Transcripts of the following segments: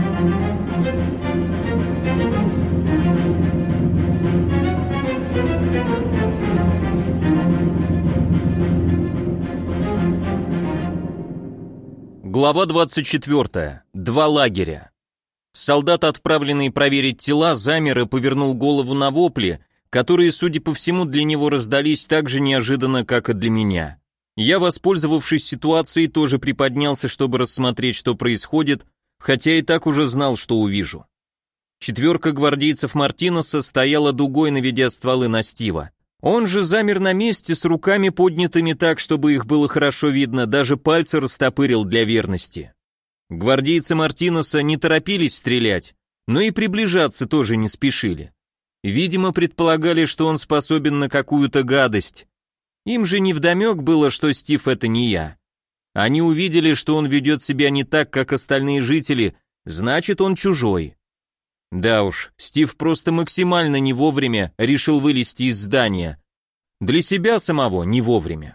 Глава 24. Два лагеря. Солдат, отправленный проверить тела, замер и повернул голову на вопли, которые, судя по всему, для него раздались так же неожиданно, как и для меня. Я, воспользовавшись ситуацией, тоже приподнялся, чтобы рассмотреть, что происходит, хотя и так уже знал, что увижу. Четверка гвардейцев Мартинеса стояла дугой, наведя стволы на Стива. Он же замер на месте с руками поднятыми так, чтобы их было хорошо видно, даже пальцы растопырил для верности. Гвардейцы Мартинеса не торопились стрелять, но и приближаться тоже не спешили. Видимо, предполагали, что он способен на какую-то гадость. Им же невдомек было, что Стив — это не я. Они увидели, что он ведет себя не так, как остальные жители, значит, он чужой. Да уж, Стив просто максимально не вовремя решил вылезти из здания. Для себя самого не вовремя.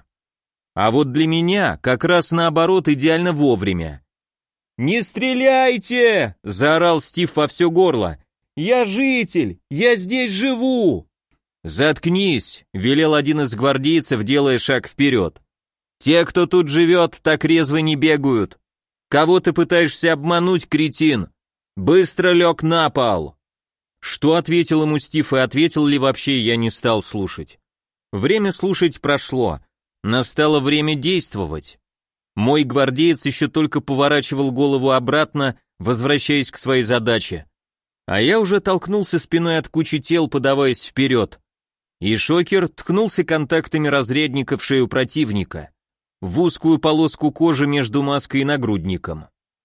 А вот для меня как раз наоборот идеально вовремя. «Не стреляйте!» – заорал Стив во все горло. «Я житель! Я здесь живу!» «Заткнись!» – велел один из гвардейцев, делая шаг вперед. «Те, кто тут живет, так резво не бегают. Кого ты пытаешься обмануть, кретин? Быстро лег на пол!» Что ответил ему Стив и ответил ли вообще, я не стал слушать. Время слушать прошло. Настало время действовать. Мой гвардеец еще только поворачивал голову обратно, возвращаясь к своей задаче. А я уже толкнулся спиной от кучи тел, подаваясь вперед. И шокер ткнулся контактами разрядника в шею противника, в узкую полоску кожи между маской и нагрудником.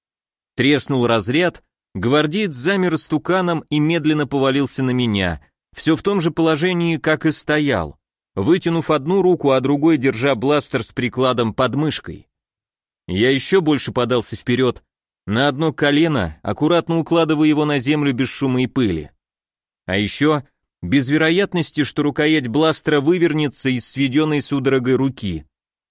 Треснул разряд, гвардеец замер истуканом и медленно повалился на меня, все в том же положении, как и стоял, вытянув одну руку, а другой держа бластер с прикладом под мышкой. Я еще больше подался вперед, на одно колено, аккуратно укладывая его на землю без шума и пыли. А еще, без вероятности, что рукоять бластера вывернется из сведенной судорогой руки.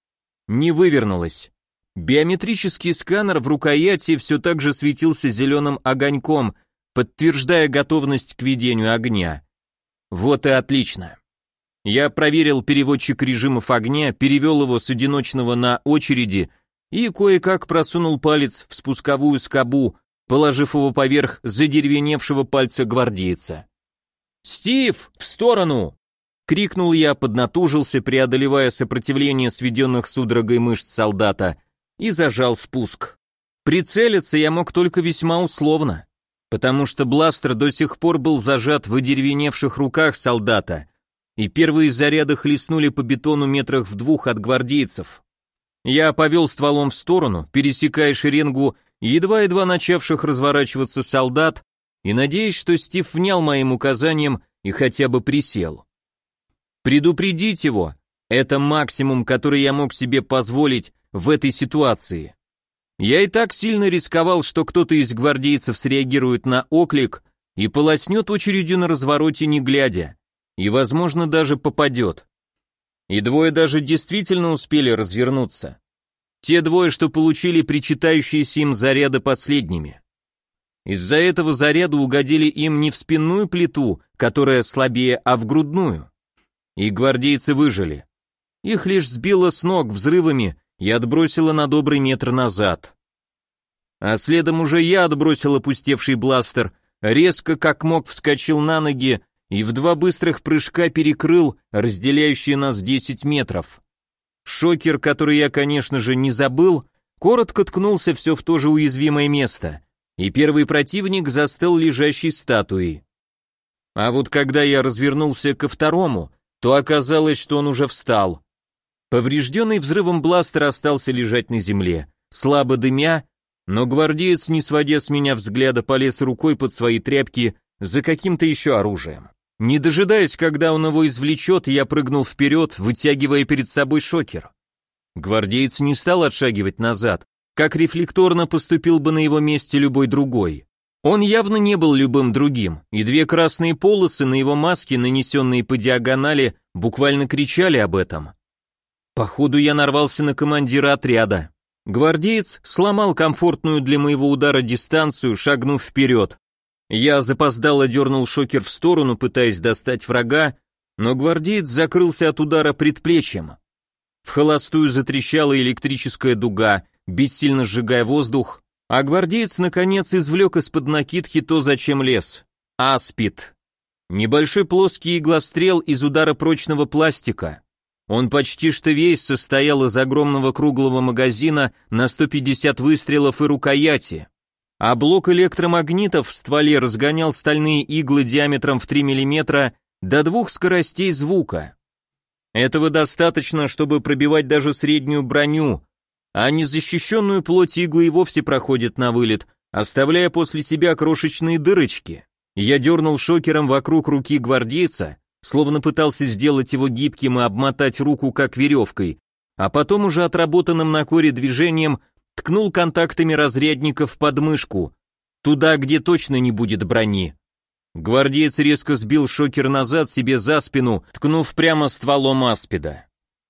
Не вывернулась. Биометрический сканер в рукояти все так же светился зеленым огоньком, подтверждая готовность к ведению огня. Вот и отлично. Я проверил переводчик режимов огня, перевел его с одиночного на очереди и кое-как просунул палец в спусковую скобу, положив его поверх задеревеневшего пальца гвардейца. «Стив, в сторону!» — крикнул я, поднатужился, преодолевая сопротивление сведенных судорогой мышц солдата, и зажал спуск. Прицелиться я мог только весьма условно, потому что бластер до сих пор был зажат в одеревеневших руках солдата, и первые заряды хлестнули по бетону метрах в 2 от гвардейцев. Я повел стволом в сторону, пересекая шеренгу едва-едва начавших разворачиваться солдат, и надеясь, что Стив внял моим указаниям и хотя бы присел. Предупредить его — это максимум, который я мог себе позволить в этой ситуации. Я и так сильно рисковал, что кто-то из гвардейцев среагирует на оклик и полоснет очередью на развороте не глядя, и, возможно, даже попадет. И двое даже действительно успели развернуться. Те двое, что получили причитающиеся им заряды последними. Из-за этого заряда угодили им не в спинную плиту, которая слабее, а в грудную. И гвардейцы выжили. Их лишь сбило с ног взрывами и отбросило на добрый метр назад. А следом уже я отбросил опустевший бластер, резко как мог вскочил на ноги и в 2 быстрых прыжка перекрыл разделяющие нас 10 метров. Шокер, который я, конечно же, не забыл, коротко ткнулся все в то же уязвимое место, и первый противник застыл лежащей статуей. А вот когда я развернулся ко второму, то оказалось, что он уже встал. Поврежденный взрывом бластер остался лежать на земле, слабо дымя, но гвардеец, не сводя с меня взгляда, полез рукой под свои тряпки за каким-то еще оружием. Не дожидаясь, когда он его извлечет, я прыгнул вперед, вытягивая перед собой шокер. Гвардеец не стал отшагивать назад, как рефлекторно поступил бы на его месте любой другой. Он явно не был любым другим, и 2 красные полосы на его маске, нанесенные по диагонали, буквально кричали об этом. Походу, я нарвался на командира отряда. Гвардеец сломал комфортную для моего удара дистанцию, шагнув вперед. Я запоздало дернул шокер в сторону, пытаясь достать врага, но гвардеец закрылся от удара предплечьем. В холостую затрещала электрическая дуга, бессильно сжигая воздух, а гвардеец наконец извлек из-под накидки то, зачем лез. Аспид. Небольшой плоский иглострел из удара прочного пластика. Он почти что весь состоял из огромного круглого магазина на 150 выстрелов и рукояти, а блок электромагнитов в стволе разгонял стальные иглы диаметром в 3 мм до 2 скоростей звука. Этого достаточно, чтобы пробивать даже среднюю броню, а незащищенную плоть иглы и вовсе проходит на вылет, оставляя после себя крошечные дырочки. Я дернул шокером вокруг руки гвардейца, словно пытался сделать его гибким и обмотать руку как веревкой, а потом уже отработанным на коре движением ткнул контактами разрядников под мышку, туда, где точно не будет брони. Гвардеец резко сбил шокер назад себе за спину, ткнув прямо стволом аспида.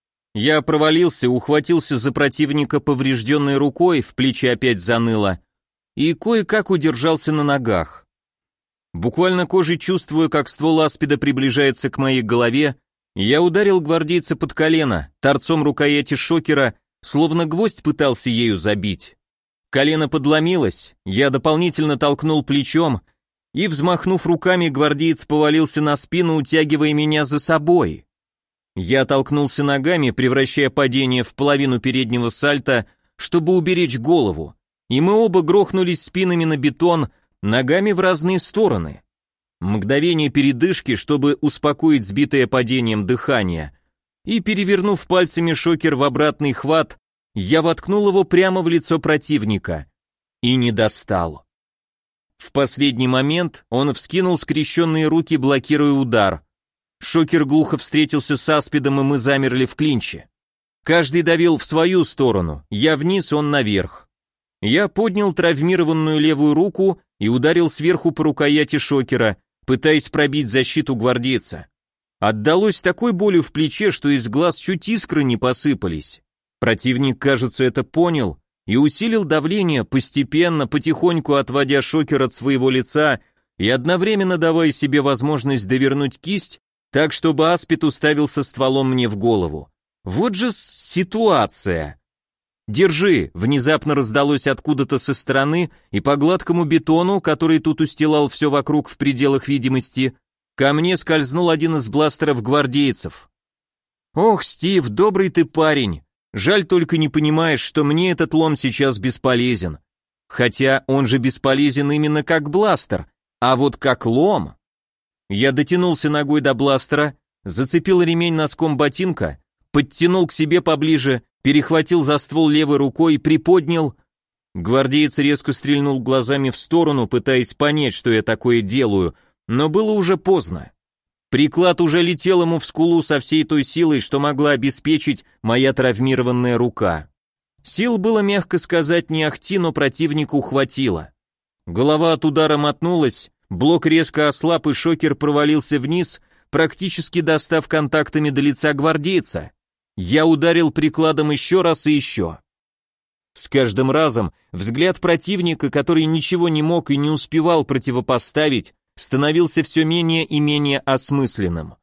Я провалился, ухватился за противника поврежденной рукой, в плечи опять заныло, и кое-как удержался на ногах. Буквально кожей чувствуя, как ствол аспида приближается к моей голове, я ударил гвардейца под колено, торцом рукояти шокера, словно гвоздь пытался ею забить. Колено подломилось, я дополнительно толкнул плечом, и, взмахнув руками, гвардеец повалился на спину, утягивая меня за собой. Я толкнулся ногами, превращая падение в половину переднего сальто, чтобы уберечь голову, и мы оба грохнулись спинами на бетон, ногами в разные стороны. Мгновение передышки, чтобы успокоить сбитое падением дыхание, и, перевернув пальцами шокер в обратный хват, я воткнул его прямо в лицо противника и не достал. В последний момент он вскинул скрещенные руки, блокируя удар. Шокер глухо встретился с аспидом, и мы замерли в клинче. Каждый давил в свою сторону, я вниз, он наверх. Я поднял травмированную левую руку и ударил сверху по рукояти шокера, пытаясь пробить защиту гвардейца. Отдалось такой болью в плече, что из глаз чуть искры не посыпались. Противник, кажется, это понял и усилил давление, постепенно, потихоньку отводя шокер от своего лица и одновременно давая себе возможность довернуть кисть так, чтобы аспид уставился стволом мне в голову. Вот же ситуация. «Держи!» — внезапно раздалось откуда-то со стороны, и по гладкому бетону, который тут устилал все вокруг в пределах видимости, ко мне скользнул один из бластеров гвардейцев. «Ох, Стив, добрый ты парень! Жаль, только не понимаешь, что мне этот лом сейчас бесполезен. Хотя он же бесполезен именно как бластер, а вот как лом...» Я дотянулся ногой до бластера, зацепил ремень носком ботинка, подтянул к себе поближе, перехватил за ствол левой рукой, приподнял. Гвардеец резко стрельнул глазами в сторону, пытаясь понять, что я такое делаю, но было уже поздно. Приклад уже летел ему в скулу со всей той силой, что могла обеспечить моя травмированная рука. Сил было, мягко сказать, не ахти, но противнику хватило. Голова от удара мотнулась, блок резко ослаб, и шокер провалился вниз, практически достав контактами до лица гвардейца. Я ударил прикладом еще раз и еще. С каждым разом взгляд противника, который ничего не мог и не успевал противопоставить, становился все менее и менее осмысленным.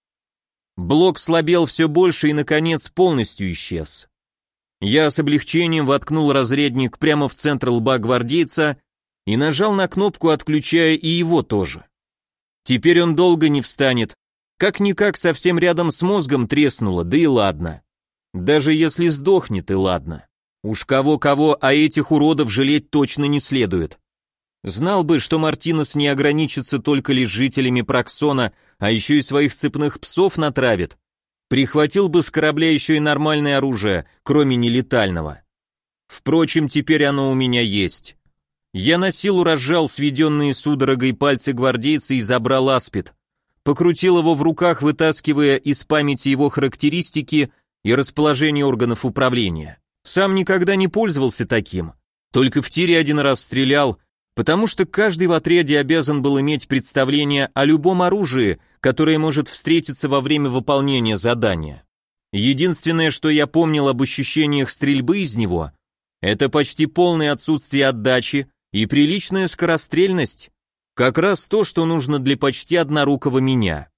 Блок слабел все больше и, наконец, полностью исчез. Я с облегчением воткнул разрядник прямо в центр лба гвардейца и нажал на кнопку, отключая и его тоже. Теперь он долго не встанет, как-никак совсем рядом с мозгом треснуло, да и ладно. Даже если сдохнет, и ладно. Уж кого-кого, а этих уродов жалеть точно не следует. Знал бы, что Мартинес не ограничится только лишь жителями Проксона, а еще и своих цепных псов натравит. Прихватил бы с корабля еще и нормальное оружие, кроме нелетального. Впрочем, теперь оно у меня есть. Я на силу разжал сведенные судорогой пальцы гвардейца и забрал аспид. Покрутил его в руках, вытаскивая из памяти его характеристики и расположение органов управления. Сам никогда не пользовался таким, только в тире один раз стрелял, потому что каждый в отряде обязан был иметь представление о любом оружии, которое может встретиться во время выполнения задания. Единственное, что я помнил об ощущениях стрельбы из него, Это почти полное отсутствие отдачи и приличная скорострельность. Как раз то, что нужно для почти однорукого меня.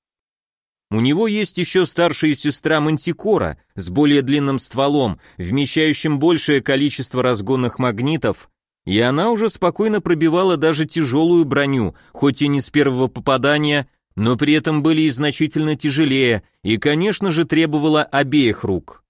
У него есть еще старшая сестра Мантикора с более длинным стволом, вмещающим большее количество разгонных магнитов, и она уже спокойно пробивала даже тяжелую броню, хоть и не с первого попадания, но при этом были и значительно тяжелее, и, конечно же, требовала обеих рук.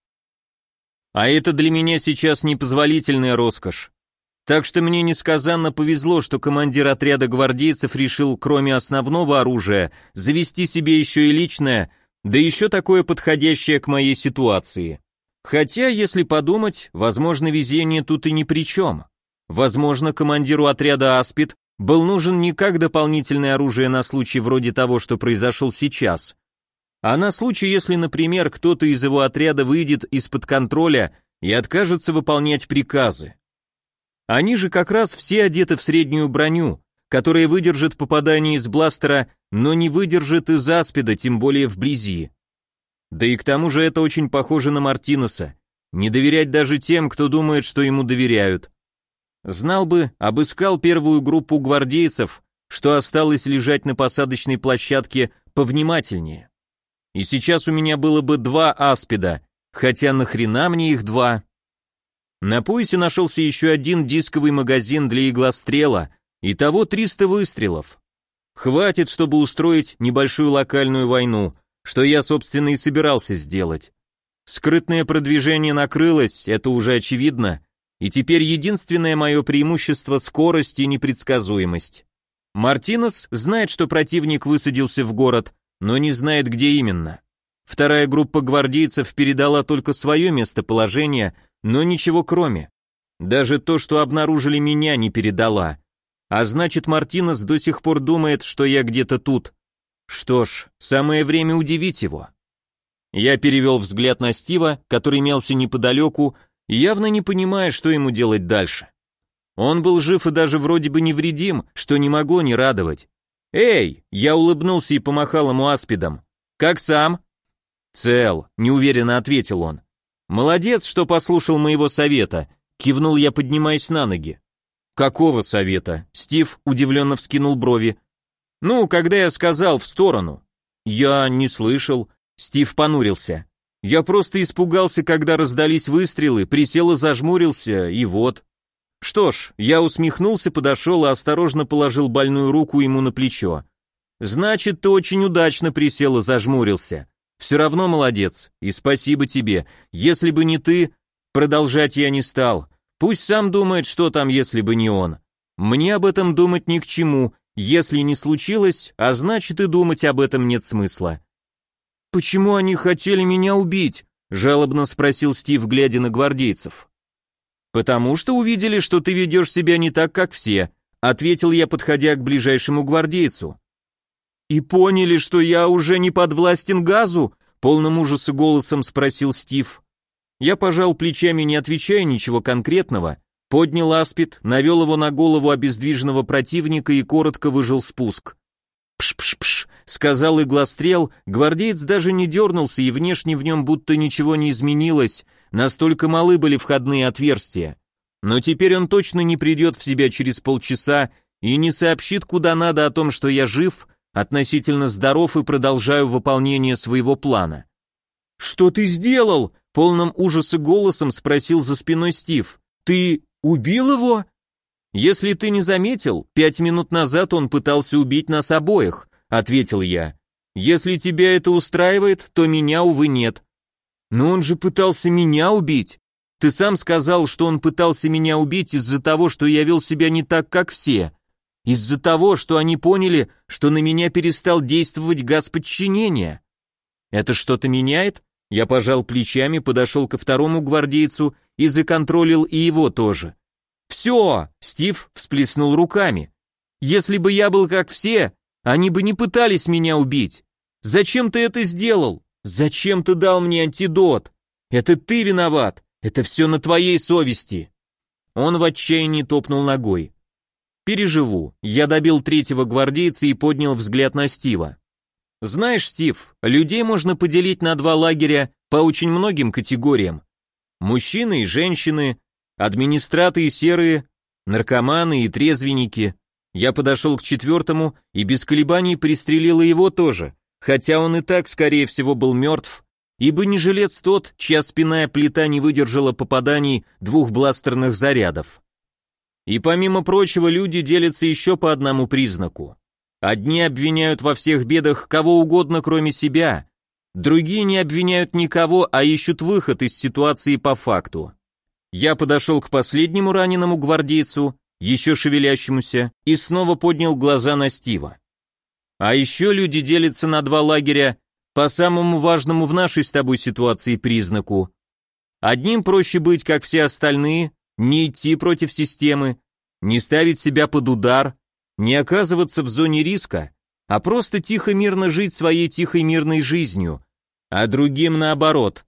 А это для меня сейчас непозволительная роскошь. Так что мне несказанно повезло, что командир отряда гвардейцев решил, кроме основного оружия, завести себе еще и личное, да еще такое подходящее к моей ситуации. Хотя, если подумать, возможно, везение тут и ни при чем. Возможно, командиру отряда Аспид был нужен не как дополнительное оружие на случай вроде того, что произошел сейчас, а на случай, если, например, кто-то из его отряда выйдет из-под контроля и откажется выполнять приказы. Они же как раз все одеты в среднюю броню, которая выдержит попадание из бластера, но не выдержит из аспида, тем более вблизи. Да и к тому же это очень похоже на Мартинеса. Не доверять даже тем, кто думает, что ему доверяют. Знал бы, обыскал первую группу гвардейцев, что осталось лежать на посадочной площадке, повнимательнее. И сейчас у меня было бы 2 аспида, хотя нахрена мне их 2? На поясе нашелся еще один дисковый магазин для иглострела, итого 300 выстрелов. Хватит, чтобы устроить небольшую локальную войну, что я, собственно, и собирался сделать. Скрытное продвижение накрылось, это уже очевидно, и теперь единственное мое преимущество — скорость и непредсказуемость. Мартинес знает, что противник высадился в город, но не знает, где именно. Вторая группа гвардейцев передала только свое местоположение, но ничего кроме. Даже то, что обнаружили меня, не передала. А значит, Мартинес до сих пор думает, что я где-то тут. Что ж, самое время удивить его. Я перевел взгляд на Стива, который мялся неподалеку, явно не понимая, что ему делать дальше. Он был жив и даже вроде бы невредим, что не могло не радовать. «Эй!» — я улыбнулся и помахал ему аспидом. «Как сам?» «Цел», — неуверенно ответил он. «Молодец, что послушал моего совета», — кивнул я, поднимаясь на ноги. «Какого совета?» — Стив удивленно вскинул брови. «Ну, когда я сказал в сторону». «Я не слышал», — Стив понурился. «Я просто испугался, когда раздались выстрелы, присел и зажмурился, и вот». Что ж, я усмехнулся, подошел и осторожно положил больную руку ему на плечо. «Значит, ты очень удачно присел и зажмурился. Все равно молодец, и спасибо тебе. Если бы не ты, продолжать я не стал. Пусть сам думает, что там, если бы не он. Мне об этом думать ни к чему, если не случилось, а значит и думать об этом нет смысла». «Почему они хотели меня убить?» — жалобно спросил Стив, глядя на гвардейцев. «Потому что увидели, что ты ведешь себя не так, как все», — ответил я, подходя к ближайшему гвардейцу. «И поняли, что я уже не подвластен газу?» — полным ужаса голосом спросил Стив. Я пожал плечами, не отвечая ничего конкретного, поднял аспид, навел его на голову обездвиженного противника и коротко выжал спуск. «Пш-пш-пш», — сказал иглострел, гвардеец даже не дернулся, и внешне в нем будто ничего не изменилось, настолько малы были входные отверстия. Но теперь он точно не придет в себя через полчаса и не сообщит куда надо о том, что я жив, относительно здоров и продолжаю выполнение своего плана. «Что ты сделал?» — полным ужаса голосом спросил за спиной Стив. «Ты убил его?» «Если ты не заметил, 5 минут назад он пытался убить нас обоих», — ответил я. «Если тебя это устраивает, то меня, увы, нет». «Но он же пытался меня убить. Ты сам сказал, что он пытался меня убить из-за того, что я вел себя не так, как все. Из-за того, что они поняли, что на меня перестал действовать газ подчинения. Это что-то меняет?» Я пожал плечами, подошел ко второму гвардейцу и законтролил и его тоже. «Все!» — Стив всплеснул руками. «Если бы я был как все, они бы не пытались меня убить. Зачем ты это сделал? Зачем ты дал мне антидот? Это ты виноват, это все на твоей совести». Он в отчаянии топнул ногой. «Переживу». Я добил третьего гвардейца и поднял взгляд на Стива. «Знаешь, Стив, людей можно поделить на 2 лагеря по очень многим категориям. Мужчины и женщины, Администраты и серые, наркоманы и трезвенники. Я подошел к четвертому и без колебаний пристрелил его тоже, хотя он и так, скорее всего, был мертв, ибо не жилец тот, чья спинная плита не выдержала попаданий 2 бластерных зарядов. И помимо прочего, люди делятся еще по одному признаку. Одни обвиняют во всех бедах кого угодно, кроме себя, другие не обвиняют никого, а ищут выход из ситуации по факту. Я подошел к последнему раненому гвардейцу, еще шевелящемуся, и снова поднял глаза на Стива. А еще люди делятся на 2 лагеря по самому важному в нашей с тобой ситуации признаку. Одним проще быть, как все остальные, не идти против системы, не ставить себя под удар, не оказываться в зоне риска, а просто тихо-мирно жить своей тихой мирной жизнью, а другим наоборот.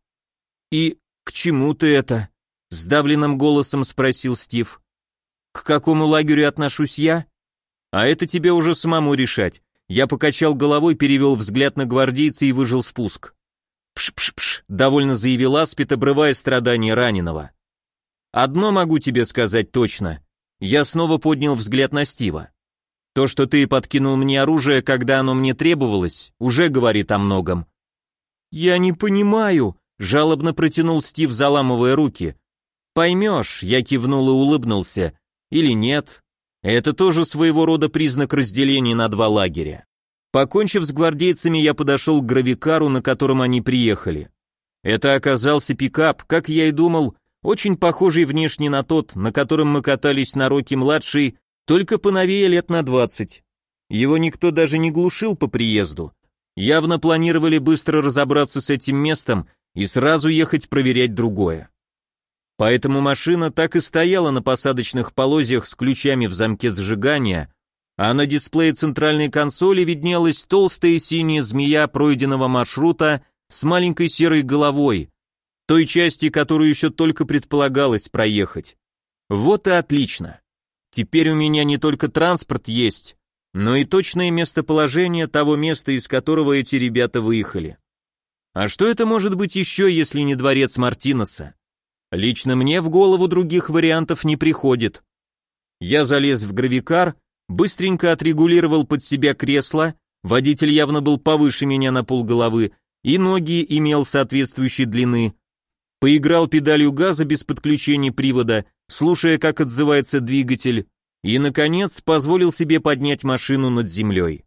«И к чему ты это?» — сдавленным голосом спросил Стив. «К какому лагерю отношусь я?» «А это тебе уже самому решать». Я покачал головой, перевел взгляд на гвардейца и выжал спуск. «Пш-пш-пш», — довольно заявил Аспид, обрывая страдания раненого. «Одно могу тебе сказать точно». Я снова поднял взгляд на Стива. «То, что ты подкинул мне оружие, когда оно мне требовалось, уже говорит о многом». «Я не понимаю», — жалобно протянул Стив, заламывая руки. «Поймешь», — я кивнул и улыбнулся. «Или нет. Это тоже своего рода признак разделения на 2 лагеря». Покончив с гвардейцами, я подошел к гравикару, на котором они приехали. Это оказался пикап, как я и думал, очень похожий внешне на тот, на котором мы катались на Рокки-младший, только поновее лет на 20. Его никто даже не глушил по приезду. Явно планировали быстро разобраться с этим местом и сразу ехать проверять другое. Поэтому машина так и стояла на посадочных полозьях с ключами в замке зажигания, а на дисплее центральной консоли виднелась толстая синяя змея пройденного маршрута с маленькой серой головой, той части, которую еще только предполагалось проехать. Вот и отлично. Теперь у меня не только транспорт есть, но и точное местоположение того места, из которого эти ребята выехали. А что это может быть еще, если не дворец Мартинеса? Лично мне в голову других вариантов не приходит. Я залез в гравикар, быстренько отрегулировал под себя кресло, водитель явно был повыше меня на полголовы, и ноги имел соответствующей длины. Поиграл педалью газа без подключения привода, слушая, как отзывается двигатель, и, наконец, позволил себе поднять машину над землей.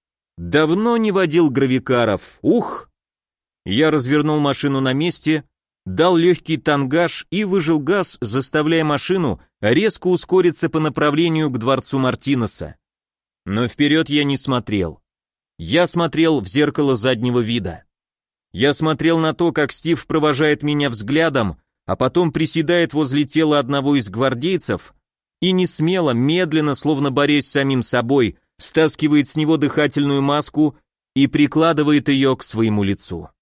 Давно не водил гравикаров, ух! Я развернул машину на месте, дал легкий тангаж и выжал газ, заставляя машину резко ускориться по направлению к дворцу Мартинеса. Но вперед я не смотрел. Я смотрел в зеркало заднего вида. Я смотрел на то, как Стив провожает меня взглядом, а потом приседает возле тела одного из гвардейцев и не смело, медленно, словно борясь с самим собой, стаскивает с него дыхательную маску и прикладывает ее к своему лицу.